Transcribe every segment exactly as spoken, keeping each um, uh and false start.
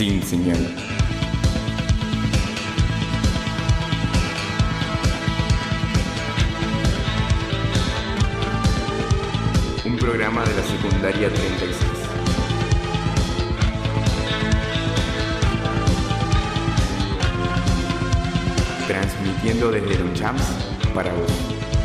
Sin Señal. Un programa de la secundaria treinta y seis. Transmitiendo desde los Champs para vos.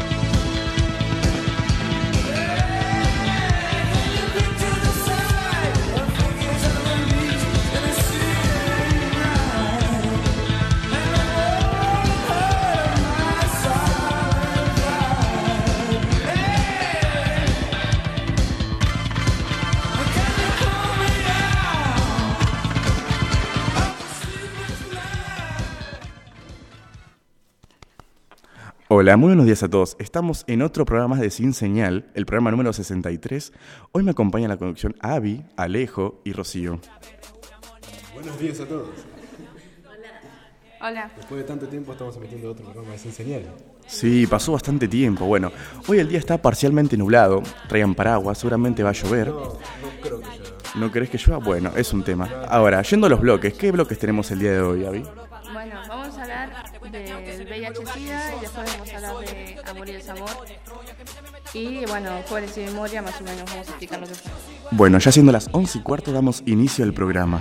Hola, muy buenos días a todos. Estamos en otro programa de Sin Señal, el programa número sesenta y tres. Hoy me acompaña en la conducción Abby, Alejo y Rocío. Buenos días a todos. Hola. Hola. Después de tanto tiempo estamos emitiendo otro programa de Sin Señal. Sí, pasó bastante tiempo. Bueno, hoy el día está parcialmente nublado. Traigan paraguas, seguramente va a llover. No, no creo que llueva. ¿No crees que llueva? Bueno, es un tema. Ahora, yendo a los bloques, ¿qué bloques tenemos el día de hoy, Abby? Bueno, vamos a hablar del V I H-Sida y después vamos a hablar de amor y desamor. Y bueno, jóvenes y memoria, más o menos vamos a explicar lo que fue. Bueno, ya siendo las once y cuarto, damos inicio al programa.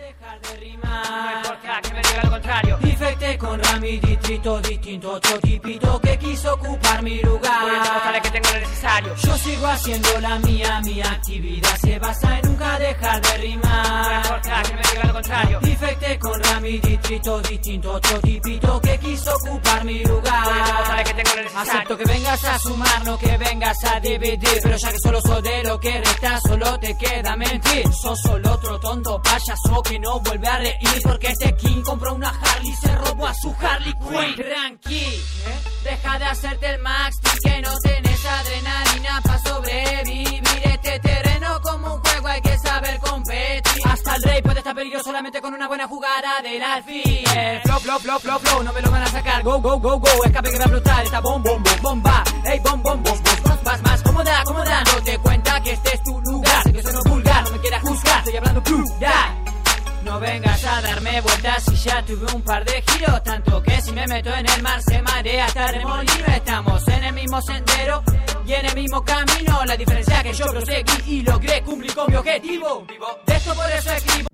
Infecté con Rami, distrito distinto, otro tipito que quiso ocupar mi lugar. Voy a demostrarle que tengo lo necesario. Yo sigo haciendo la mía, mi actividad se basa en nunca dejar de rimar. Voy a que me diga lo contrario. Infecté con Rami, distrito distinto, otro tipito que quiso ocupar mi lugar. Voy a demostrarle que tengo lo necesario. Acepto que vengas a sumar, no que vengas a dividir, pero ya que solo sos de lo que resta, solo te queda mentir. Sos solo otro tonto payaso que no vuelve a reír, porque este King compró una Harley, se robó a su Harley Quinn. Tranqui, ¿eh? Deja de hacerte el max, que no tenés adrenalina pa' sobrevivir este terreno como un juego, hay que saber competir. Hasta el rey puede estar peligroso solamente con una buena jugada del alfil. Flow, flow, flow, flow, flow, no me lo van a sacar. Go, go, go, go, escape que va a explotar esta bom, bom, bom, bomba. Ey, bom, bom, bom, bom, vas más cómoda, cómoda. No te cuenta que este es tu lugar, sé que sueno vulgar, no me quieras juzgar, estoy hablando plural. No vengas a darme vueltas y ya tuve un par de giros, tanto que si me meto en el mar se marea hasta remolino. Estamos en el mismo sendero y en el mismo camino, la diferencia es que yo proseguí y logré cumplir con mi objetivo. De esto por eso escribo.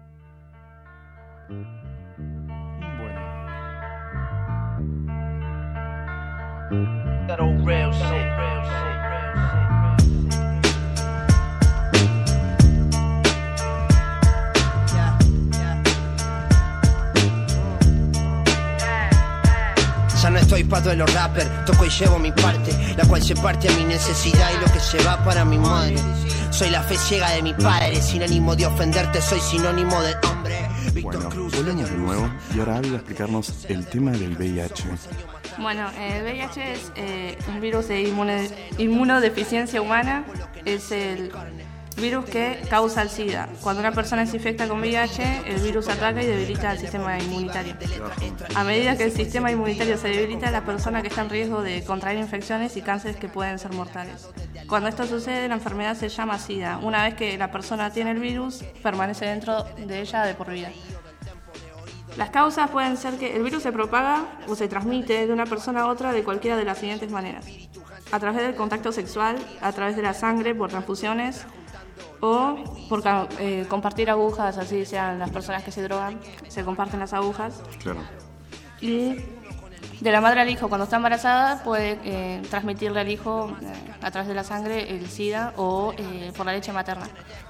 Ya no estoy pato de los rappers, toco y llevo mi parte, la cual se parte a mi necesidad y lo que se va para mi madre. Soy la fe ciega de mi padre, sin ánimo de ofenderte, soy sinónimo de hombre. Bueno, volvemos de nuevo y ahora Abby va a explicarnos el tema del V I H. Bueno, el V I H es eh, un virus de inmune- inmunodeficiencia humana, es el virus que causa el SIDA. Cuando una persona se infecta con V I H, el virus ataca y debilita el sistema inmunitario. A medida que el sistema inmunitario se debilita, la persona que está en riesgo de contraer infecciones y cánceres que pueden ser mortales. Cuando esto sucede, la enfermedad se llama SIDA. Una vez que la persona tiene el virus, permanece dentro de ella de por vida. Las causas pueden ser que el virus se propaga o se transmite de una persona a otra de cualquiera de las siguientes maneras: a través del contacto sexual, a través de la sangre, por transfusiones, o por eh, compartir agujas, así sean las personas que se drogan, se comparten las agujas. Claro. Y de la madre al hijo, cuando está embarazada, puede eh, transmitirle al hijo eh, a través de la sangre el SIDA o eh, por la leche materna.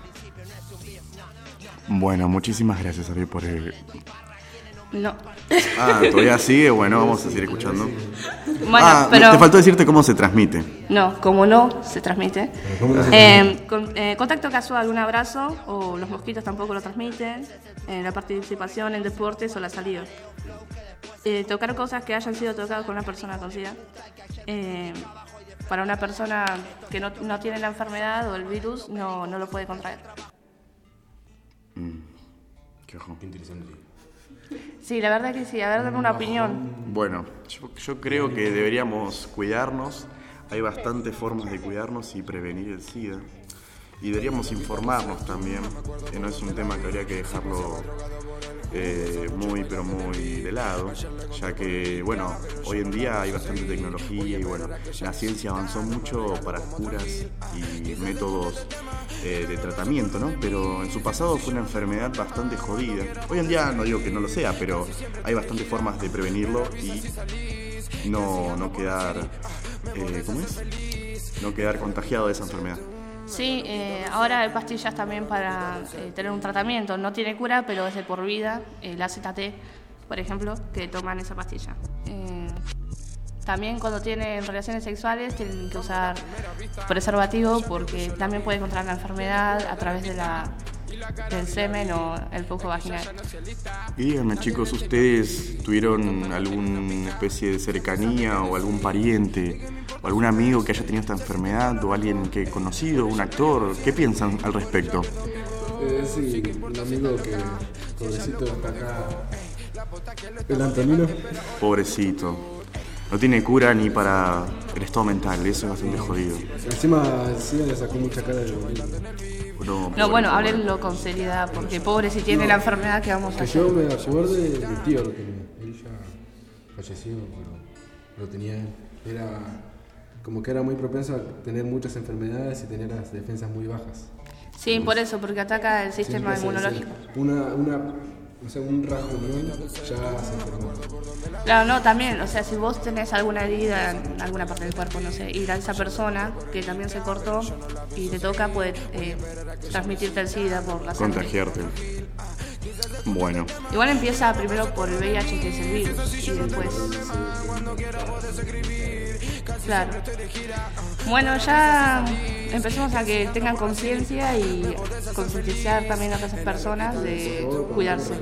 Bueno, muchísimas gracias, Abby, por el... No. Ah, todavía sigue, bueno, vamos a seguir escuchando. Bueno, ah, pero... te faltó decirte cómo se transmite. No, como no se transmite. Eh, con, eh, contacto casual, un abrazo, o los mosquitos tampoco lo transmiten, eh, la participación en deportes o la salida. Eh, tocar cosas que hayan sido tocadas con una persona con SIDA. Eh, para una persona que no, no tiene la enfermedad o el virus, no, no lo puede contraer. Mm, qué ojo. Qué interesante. Sí, la verdad que sí. A ver, dame una opinión. Bueno, yo, yo creo que deberíamos cuidarnos. Hay bastantes formas de cuidarnos y prevenir el SIDA. y deberíamos informarnos también, que no es un tema que habría que dejarlo eh, muy pero muy de lado, ya que bueno, hoy en día hay bastante tecnología y bueno, la ciencia avanzó mucho para curas y métodos eh, de tratamiento, ¿no? Pero en su pasado fue una enfermedad bastante jodida. Hoy en día no digo que no lo sea, pero hay bastantes formas de prevenirlo y no, no quedar, eh, ¿cómo es? No quedar contagiado de esa enfermedad. Sí, eh, ahora hay pastillas también para eh, tener un tratamiento. No tiene cura, pero es de por vida. El A Z T, por ejemplo, que toman esa pastilla. Eh, también cuando tienen relaciones sexuales tienen que usar preservativo porque también pueden contraer la enfermedad a través de la, del semen o el flujo vaginal. Y díganme, chicos, ¿ustedes tuvieron alguna especie de cercanía o algún pariente o algún amigo que haya tenido esta enfermedad o alguien que conocido, un actor? ¿Qué piensan al respecto? Eh, sí, un amigo que, pobrecito, está acá, el Antonino. Pobrecito. No tiene cura ni para el estado mental, eso es bastante jodido. Encima, sí, le sacó mucha cara de bonito. No, No, bueno, háblenlo con seriedad, porque pobre si tiene No, la enfermedad que vamos a Que hacer. yo me ayudó de mi tío lo tenía. Él ya falleció, pero lo tenía él. Era como que era muy propenso a tener muchas enfermedades y tener las defensas muy bajas. Sí, por eso, porque ataca el sistema Siempre se- inmunológico. Una, una, o sea, un rasguñón ya se enfermó. Claro, no, también, o sea, si vos tenés alguna herida en alguna parte del cuerpo, no sé, y a esa persona que también se cortó y te toca, puede eh, transmitirte el SIDA por la sangre. contagiarte. Bueno, Igual empieza primero por el V I H, que es el virus, y después... Claro. Bueno, ya empecemos a que tengan conciencia y concientizar también a otras personas de cuidarse.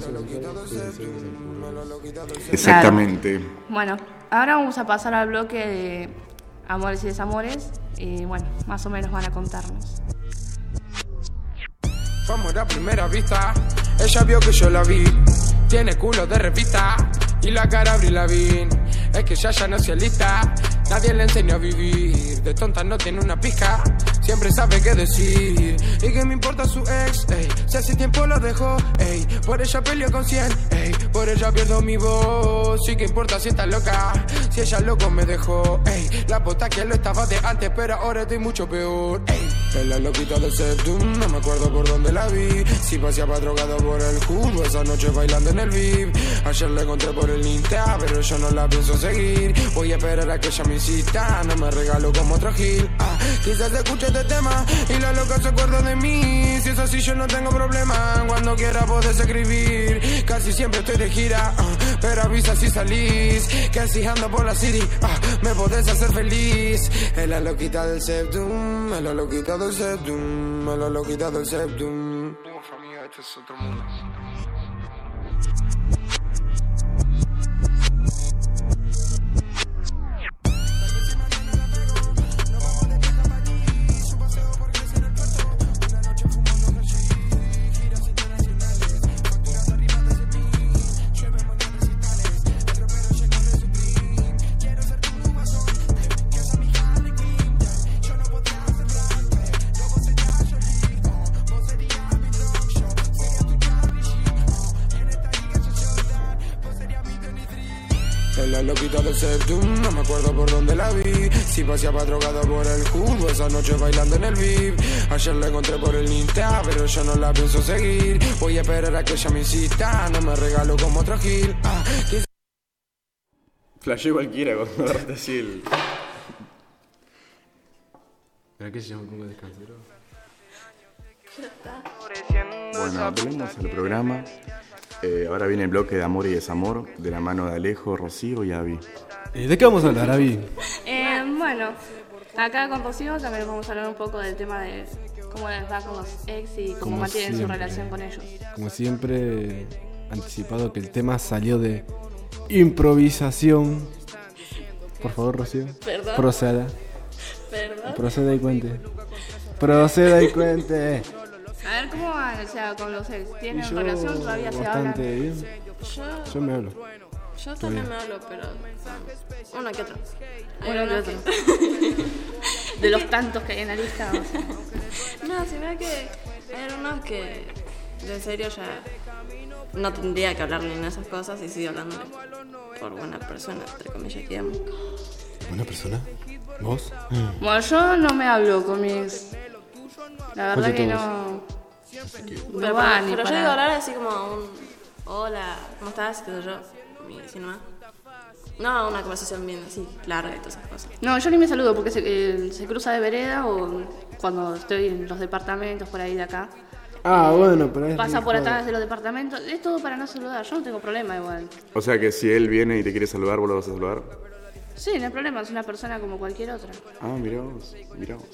exactamente. Bueno, ahora vamos a pasar al bloque de amores y desamores. Y bueno, más o menos van a contarnos. Fue amor a primera vista, ella vio que yo la vi. Tiene culo de revista y la cara Avril Lavigne. Es que ya ya no se lista, nadie le enseñó a vivir. De tonta no tiene una pizca, siempre sabe qué decir. Y que me importa su ex, ey, si hace tiempo lo dejó, ey. Por ella peleo con cien, ey, por ella pierdo mi voz. Sí que importa si está loca, si ella loco me dejó, ey. La puta que lo estaba de antes, pero ahora estoy mucho peor, ey. Es la loquita del septum, no me acuerdo por dónde la vi. Si paseaba drogado por el cubo, esa noche bailando en el V I P. Ayer la encontré por el Insta, pero yo no la pienso seguir. Voy a esperar a que ella me insista, no me regalo como otro gil. Ah, quizás escuche este tema y la loca se acuerda de mí. Si es así yo no tengo problema, cuando quiera podés escribir. Casi siempre estoy de gira, ah, pero avisa si salís. Que si ando por la city, ah, me podés hacer feliz. Es la loquita del septum, es la loquita del septum, es la loquita del septum. Uf, amiga, este es otro mundo. Es la loquita del septum, no me acuerdo por dónde la vi. Si paseaba drogado por el cubo, esa noche bailando en el V I P. Ayer la encontré por el Insta, pero yo no la pienso seguir. Voy a esperar a que ella me insista, no me regalo como otro gil. Ah, que... Flashé cualquiera cuando agarraste así el... ¿Para qué se llama como descansero? Bueno, volvemos al programa. Eh, ahora viene el bloque de amor y desamor, de la mano de Alejo, Rocío y Avi. Eh, ¿De qué vamos a hablar, Avi? Eh, bueno, acá con Rocío también vamos a hablar un poco del tema de cómo les va con los ex y cómo Como mantienen su siempre. relación con ellos. Como siempre, anticipado que el tema salió de improvisación. Por favor, Rocío. Perdón. Proceda. ¿Perdón? Proceda y cuente. Proceda y cuente. A ver, ¿cómo van? O sea, con los ex. Y ¿Tienen yo relación? ¿Todavía se hablan? bastante bien. Yo... Yo me hablo. Yo también me hablo, pero uno que otro. Hay Uno que unos otro. De los tantos que hay en la lista. O sea. No, si ve que hay unos que de serio ya no tendría que hablar ni en esas cosas y sigue hablándole por buena persona, entre comillas, digamos. ¿Buena persona? ¿Vos? Bueno, yo no me hablo con mi ex. La verdad que no. Pero, No va ni pero yo para- digo hablar así como un hola, ¿cómo estás? ¿Qué sé yo? Y así nomás. No, una conversación bien así, larga y todas esas cosas. No, yo ni me saludo porque se, eh, se cruza de vereda o cuando estoy en los departamentos por ahí de acá. Ah, bueno, pero es Pasa re por joda. atrás de los departamentos. Es todo para no saludar. Yo no tengo problema igual. O sea que si él viene y te quiere saludar, vos lo vas a saludar. Sí, no hay problema. Es una persona como cualquier otra. Ah, mirá vos, mirá vos.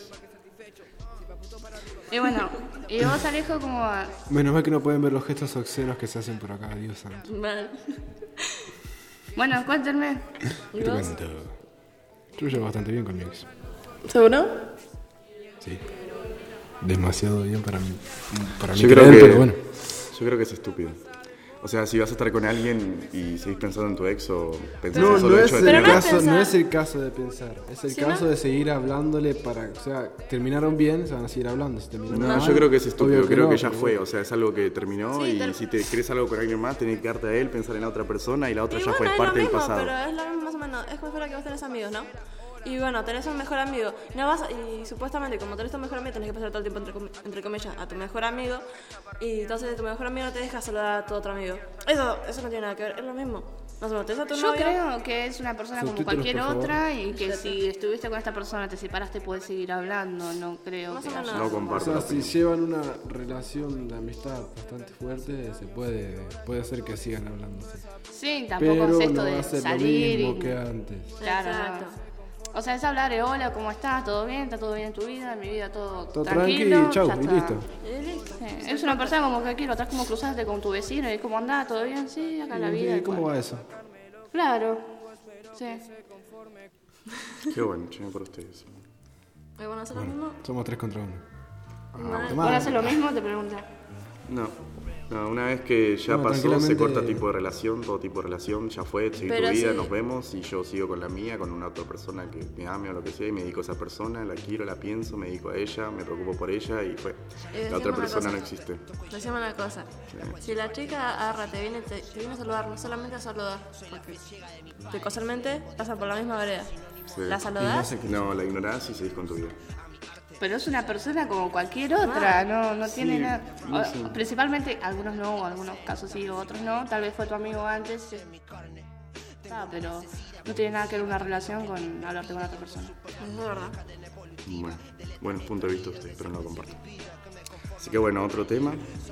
Y bueno, y vos, Alejo, como... va? Menos mal que no pueden ver los gestos obscenos que se hacen por acá, Dios santo. Mal. Bueno, cuéntenme. ¿Y Te vos? cuento. Yo llevo bastante bien con mi ex. ¿Seguro? Sí. Demasiado bien para mí. Para mí Yo creo creer, que, pero bueno. yo creo que es estúpido. O sea, si vas a estar con alguien y seguís pensando en tu ex o pensás No, en solo no el es, hecho el de Pero no tener... es caso, no pensar. es el caso de pensar. Es el ¿Sí, caso no? de seguir hablándole para... O sea, terminaron bien, se van a seguir hablando. Si terminaron No, mal, yo creo que es estúpido, obvio creo no, que ya pero fue, bueno. o sea, es algo que terminó Sí, y ter- si te querés algo con alguien más, tenés que quedarte a él, pensar en la otra persona y la otra Y ya bueno, fue es parte lo del mismo, pasado. pero es lo mismo más o menos. Es como si fuera que vos tenés amigos, ¿no? Y bueno, tenés un mejor amigo. No vas a- y supuestamente, como tenés tu mejor amigo, tenés que pasar todo el tiempo, entre, com- entre comillas, a tu mejor amigo. Y entonces tu mejor amigo no te deja saludar a tu otro amigo. Eso, eso no tiene nada que ver, es lo mismo. Más o menos, tenés a tu Yo novio. creo que es una persona como Subtítulos, cualquier por favor. otra y que si estuviste con esta persona, te separaste, puedes seguir hablando. No creo Más que o menos. haya- No O comparto sea, la si opinión. llevan una relación de amistad bastante fuerte, se puede, puede ser que sigan hablándose. Sí, tampoco Pero es esto no va de a ser salir lo mismo y... que antes. Claro, no. Exacto. O sea, es hablar de hola, ¿cómo estás? ¿Todo bien? ¿Está todo bien en tu vida? En mi vida todo, Todo tranquilo. tranqui, chau, ya y está. listo. Y listo. Sí, es una persona como cualquier otra, es como cruzarte con tu vecino y cómo andás, ¿todo bien? Sí, acá la ¿Y vida. cómo igual. va eso? Claro, sí. Qué bueno, chingo por ustedes. ¿Y bueno, hacer lo mismo? Somos tres contra uno. Mal. Tomá. ¿Vos haces lo mismo? Te pregunto. No, no, una vez que ya No, pasó, se tranquilamente- corta tipo de relación, todo tipo de relación, ya fue, seguí tu Pero vida, sí. nos vemos y yo sigo con la mía, con una otra persona que me ame o lo que sea y me dedico a esa persona, la quiero, la pienso, me dedico a ella, me preocupo por ella y fue. Eh, La otra decime una persona cosa. no existe. Decime una cosa. Si la chica agarra, te viene, te, te viene a saludar, no solamente a saludar, porque que casualmente pasa por la misma vereda. Sí. ¿La saludás? No, la ignorás y seguís con tu vida. Pero es una persona como cualquier otra, no, no tiene Sí, nada. no o- sé. Principalmente, algunos no, algunos casos sí, otros no. Tal vez fue tu amigo antes. sí. Ah, pero no tiene nada que ver una relación con hablarte con otra persona. Es verdad. Bueno, buenos puntos de vista de ustedes, pero no lo comparto. Así que bueno, otro tema.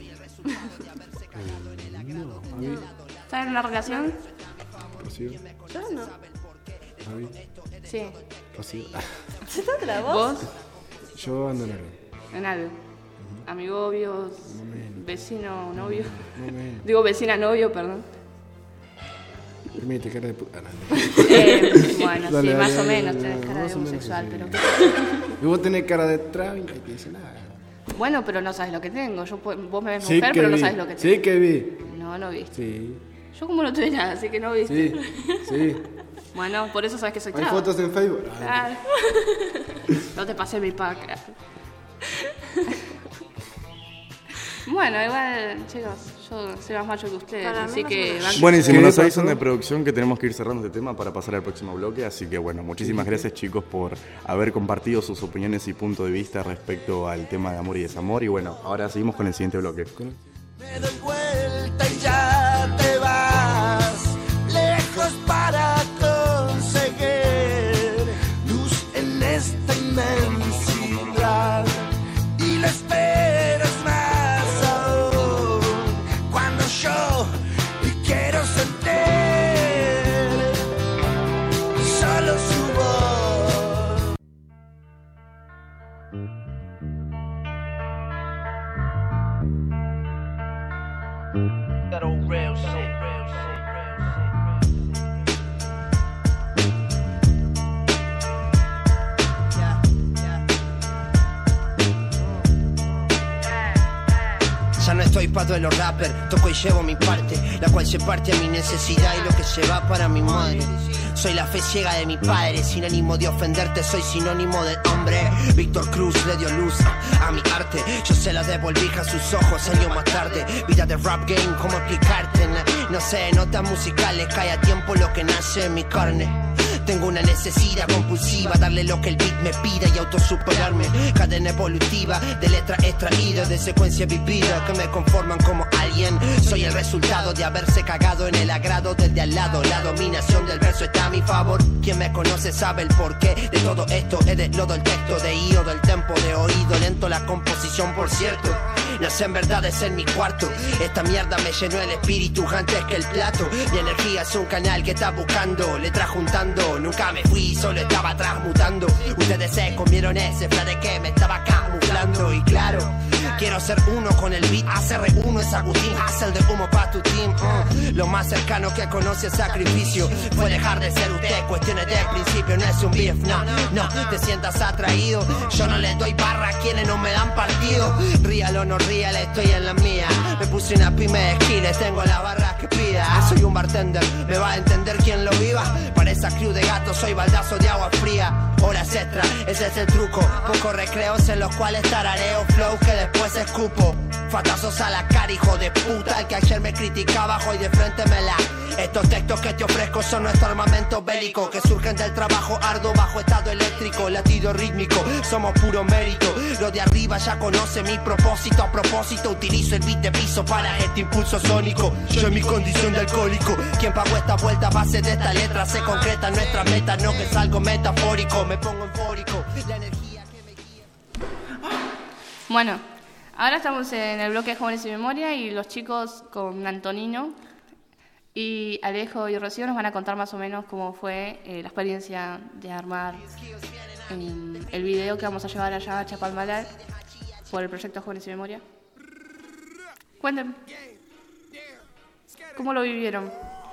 ¿Estás en una relación? Rocío, Yo no. Javi, Sí. Rocío. ¿Se está otra voz? ¿Vos? Yo ando en algo. En algo. Amigobios, vecino, novio. No me... Digo vecina, novio, perdón. Permite, cara de puta. Ah, no. Eh, bueno, Dale, sí, dale, más o dale, menos dale, tenés dale, cara de más o menos, homosexual, sí. pero... Y vos tenés cara de traba y no te dice nada. Bueno, pero no sabes lo que tengo. Yo, pu- vos me ves Sí mujer, que pero no vi. sabes lo que tengo. Sí que vi. No, no viste. Sí. Yo como no tuve nada, así que no viste. Sí. Sí. Bueno, por eso sabes que soy Hay traba. fotos en Facebook. Ah, Ah. No te pasé mi pack. Bueno, igual, chicos, yo soy más macho que ustedes, Para mí así más que... o menos. van- Buenísimo, ¿Qué nos pasó? avisan de producción que tenemos que ir cerrando este tema para pasar al próximo bloque, así que bueno, muchísimas gracias chicos por haber compartido sus opiniones y punto de vista respecto al tema de amor y desamor y bueno, ahora seguimos con el siguiente bloque. Me doy vuelta y ya te vas lejos para conseguir luz en esta inmensidad y la esperas más aún cuando yo quiero sentir solo su voz. That old red pato de los rappers, toco y llevo mi parte, la cual se parte a mi necesidad y lo que se va para mi madre. Soy la fe ciega de mi padre, sin ánimo de ofenderte, soy sinónimo de hombre. Víctor Cruz le dio luz a mi arte, yo se la devolví a sus ojos años más tarde. Vida de rap game, ¿cómo explicarte? No sé, notas musicales, cae a tiempo lo que nace en mi carne. Tengo una necesidad compulsiva, darle lo que el beat me pida y autosuperarme. Cadena evolutiva de letras extraídas, de secuencias vividas que me conforman como alguien. Soy el resultado de haberse cagado en el agrado del de al lado. La dominación del verso está a mi favor. Quien me conoce sabe el porqué de todo esto. Es de lodo el texto, de iodo el tempo, de oído lento la composición, por cierto. No sé en verdad es en mi cuarto. Esta mierda me llenó el espíritu antes que el plato. Mi energía es un canal que está buscando letras juntando. Nunca me fui, solo estaba transmutando. Ustedes se comieron ese frase que me estaba camuflando. Y claro, quiero ser uno con el beat. A C R uno es Agustín Hassel de humo pa' tu team. uh. Lo más cercano que conoce el sacrificio fue dejar de ser usted. Cuestiones de principio, no es un beef, no, no te sientas atraído. Yo no les doy barra a quienes no me dan partido. Real o no real, estoy en la mía. Me puse una pyme de skills, tengo las barras que pida. Soy un bartender, me va a entender quien lo viva. Para esa crew de gatos soy baldazo de agua fría. Horas extra, ese es el truco. Pocos recreos en los cuales tarareo flow que después escupo. Fatazos a la cara, hijo de puta. El que ayer me criticaba, hoy de frente me la. Estos textos que te ofrezco son nuestro armamento bélico, que surgen del trabajo arduo bajo estado eléctrico, latido rítmico, somos puro mérito. Los de arriba ya conocen mi propósito. A propósito utilizo el beat de piso para este impulso sónico. Yo en mi condición de alcohólico, quien pagó esta vuelta a base de esta letra se concreta nuestra meta, no que es algo metafórico. Me pongo eufórico, la energía que me guía. Bueno, ahora estamos en el bloque de Jóvenes y Memoria y los chicos con Antonino y Alejo y Rocío nos van a contar más o menos cómo fue eh, la experiencia de armar eh, el video que vamos a llevar allá a Chapalmalal por el proyecto Jóvenes y Memoria. Cuenten, ¿cómo lo vivieron?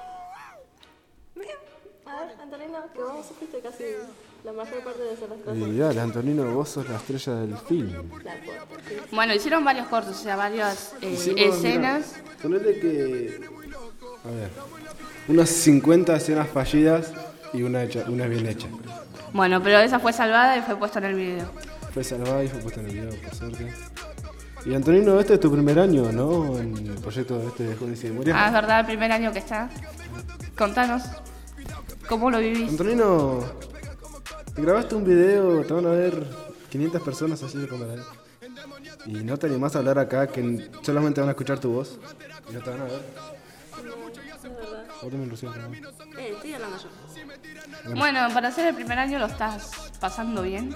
Bien. A ver, Antonino, que vos supiste casi la mayor parte de esas cosas. Y dale, Antonino, vos sos la estrella del film. Bueno, hicieron varios cortos, o sea, varias eh, Hicimos, escenas. Mira, ponele que. A ver. Unas cincuenta escenas fallidas y una, hecha, una bien hecha. Bueno, pero esa fue salvada y fue puesta en el video. Fue salvada y fue puesta en el video, por suerte. Y Antonino, este es tu primer año, ¿no? En el proyecto este de Jóvenes y Memoria. Ah, es verdad, el primer año que está. Contanos, ¿cómo lo vivís? Antonino, grabaste un video, te van a ver quinientas personas así de cámara. Y no te animás a hablar acá, que solamente van a escuchar tu voz. Y no te van a ver. Vos también, Lucía, también. Eh, estoy hablando yo. Bueno, para ser el primer año lo estás pasando bien.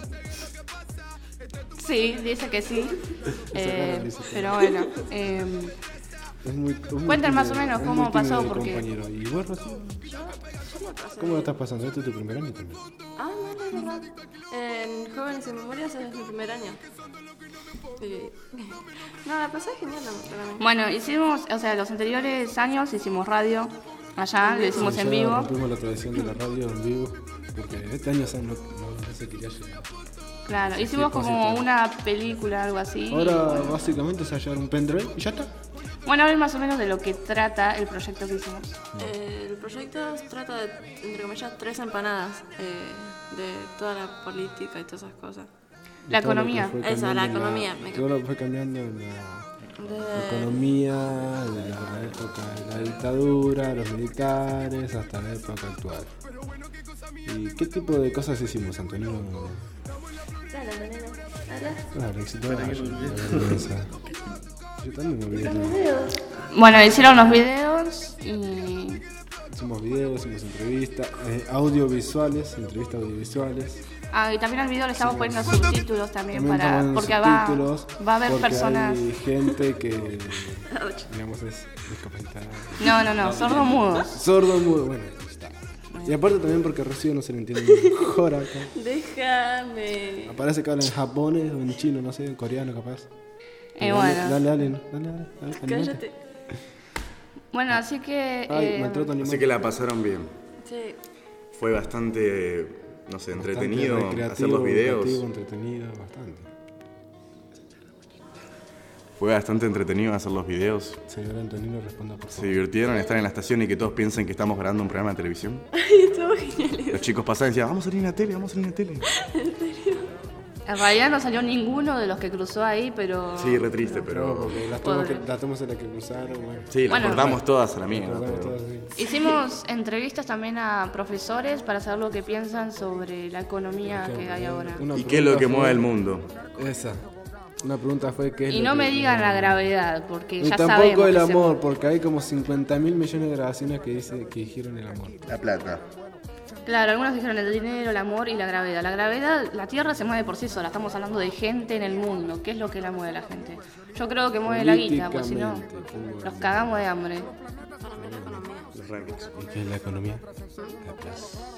Sí, dice que sí. Eh, dice que pero bueno, eh, Es muy, es muy cuenten más o tímido, menos es cómo muy pasó, tímido el porque- compañero. ¿Y vos, Rocío? ¿Cómo lo estás pasando? Este es tu primer año también. Ah, no, no, es verdad. En Jóvenes y Memorias es mi primer año. Sí. No, la pasé genial, para mí. bueno, hicimos, o sea, los anteriores años hicimos radio allá, lo hicimos Sí, en ya vivo. rompimos la tradición de la radio en vivo, porque este año no, no, no se quería llegar. Claro, hicimos Sí, como cosita. una película, algo así. Ahora y bueno. básicamente es hallar un pendrive y ya está. Bueno, a ver más o menos de lo que trata el proyecto que hicimos. Eh, el proyecto trata de, entre comillas, tres empanadas eh, de toda la política y todas esas cosas. La Todo lo que economía. fue Eso, cambiando la en economía, me Todo lo que fue cambiando en la De- economía, de la época de la dictadura, los militares, hasta la época actual. ¿Y qué tipo de cosas hicimos, Antonino? Dale, Antonino, dale. Claro, éxito. Ah, yo- la vergüenza. Yo también me olvidé. todo. Bueno, hicieron los videos y Hicimos videos, hicimos entrevistas, eh, audiovisuales, entrevistas audiovisuales. Ah, y también al video le estamos poniendo subtítulos también, También para ponen porque va, subtítulos, va a haber porque personas. hay gente que, digamos, es discapacitada. No, no, no, sordos mudos. Sordo mudo, bueno, está. Y aparte también porque Rocío no se le entiende mejor acá. Déjame. Parece que habla en japonés o en chino, no sé, en coreano capaz. Eh, Dale, bueno. Dale, dale, dale, dale, dale, animate. Cállate. Bueno, así que. Ay, eh, maltrato animal. Así que la pasaron bien. Sí. Fue bastante, no sé, Bastante entretenido recreativo, hacer los videos. educativo, entretenido, bastante. Fue bastante entretenido hacer los videos. Señor Antonino, responda por favor. Se divirtieron estar en la estación y que todos piensen que estamos grabando un programa de televisión. Ay, estuvo genial. Los chicos pasaban y decían, vamos a salir en la tele, vamos a salir en la tele. ¿En serio? En realidad no salió ninguno de los que cruzó ahí, pero... Sí, re triste, No, pero... porque las tomas, que, las tomas en las que cruzaron, bueno. Sí, las Bueno, cortamos bueno. todas a la mía. Cortamos pero- todas así. Hicimos entrevistas también a profesores para saber lo que piensan sobre la economía que hay ahora. Una ¿Y qué es lo que pregunta mueve fue- el mundo? Esa. Una pregunta fue qué es Y lo no que- me digan la gravedad, porque Ni ya tampoco sabemos el que se- amor, porque hay como cincuenta mil millones de grabaciones que dice que dijeron el amor. La plata. Claro, algunos dijeron el dinero, el amor y la gravedad. La gravedad, la Tierra se mueve por sí sola. Estamos hablando de gente en el mundo. ¿Qué es lo que la mueve a la gente? Yo creo que mueve la guita, porque si no, Políticamente, nos cagamos de hambre. Los rankings. ¿Y qué es la economía? La plata.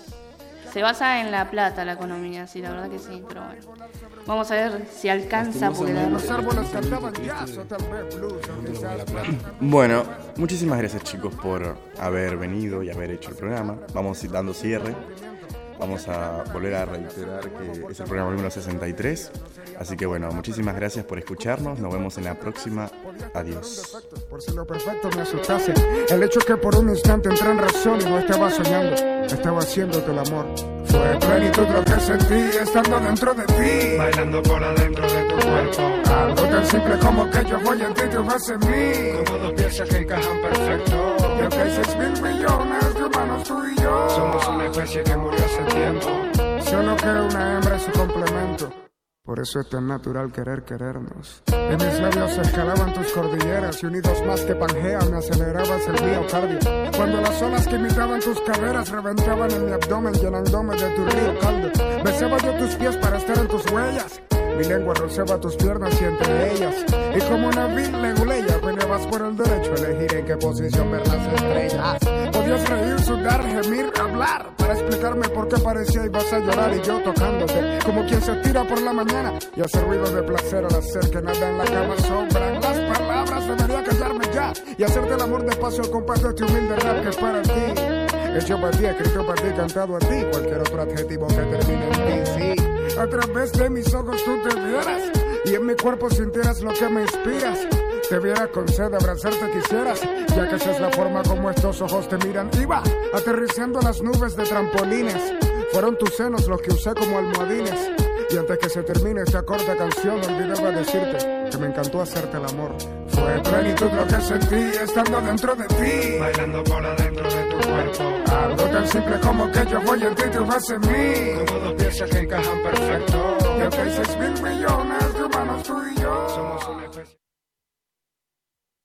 Se basa en la plata la economía, sí, la verdad que sí, pero bueno. Vamos a ver si alcanza, porque la Lastimosamente, árboles lastimosamente cantaban triste, jazz o tal vez blues, el mundo aunque lo mueve la sea- plata. Bueno, muchísimas gracias chicos por haber venido y haber hecho el programa. Vamos a ir dando cierre. Vamos a volver a reiterar que es el programa número sesenta y tres. Así que bueno, muchísimas gracias por escucharnos. Nos vemos en la próxima. Adiós. Por si lo perfecto me asustase. El hecho que por un instante entré en razón y no estaba soñando, estaba haciéndote el amor. Fue plenitud lo que sentí estando dentro de ti, bailando por adentro de tu cuerpo. Algo tan simple como que yo voy en ti y tú vas en mí, como dos piezas que encajan perfecto. Y aunque hay seis mil millones de humanos, tú y yo somos una especie que murió hace tiempo, solo que una hembra es su complemento. Por eso es tan natural querer querernos. En mis labios escalaban tus cordilleras y unidos más que Pangea me acelerabas el miocardio. Cuando las olas que imitaban tus caderas reventaban en mi abdomen llenándome de tu río caldo. Besaba yo tus pies para estar en tus huellas. Mi lengua rozaba tus piernas y entre ellas. Y como una vil leguleya peleabas por el derecho a elegir en qué posición ver las estrellas. Podías reír, sudar, gemir, hablar para explicarme por qué parecía ibas a llorar y yo tocándote como quien se tira por la mañana y hace ruido de placer al hacer que nada en la cama sobran las palabras. Debería callarme ya y hacerte el amor despacio al compás de este humilde rap que es para ti, hecho para ti, escrito para ti, cantado a ti, cualquier otro adjetivo que termine en ti, sí. A través de mis ojos tú te vieras y en mi cuerpo sintieras lo que me inspiras. Te viera con sed, abrazarte quisieras, ya que esa es la forma como estos ojos te miran. Iba aterrizando en las nubes de trampolines, fueron tus senos los que usé como almohadines. Y antes que se termine esta corta canción, olvidaba decirte que me encantó hacerte el amor. Fue plenitud lo que sentí estando dentro de ti, bailando por adentro de tu cuerpo. Algo tan simple como que yo voy en ti y tú vas en mí, como dos piezas que encajan perfecto. Y aunque hay seis mil millones de humanos, tú y yo somos una especie.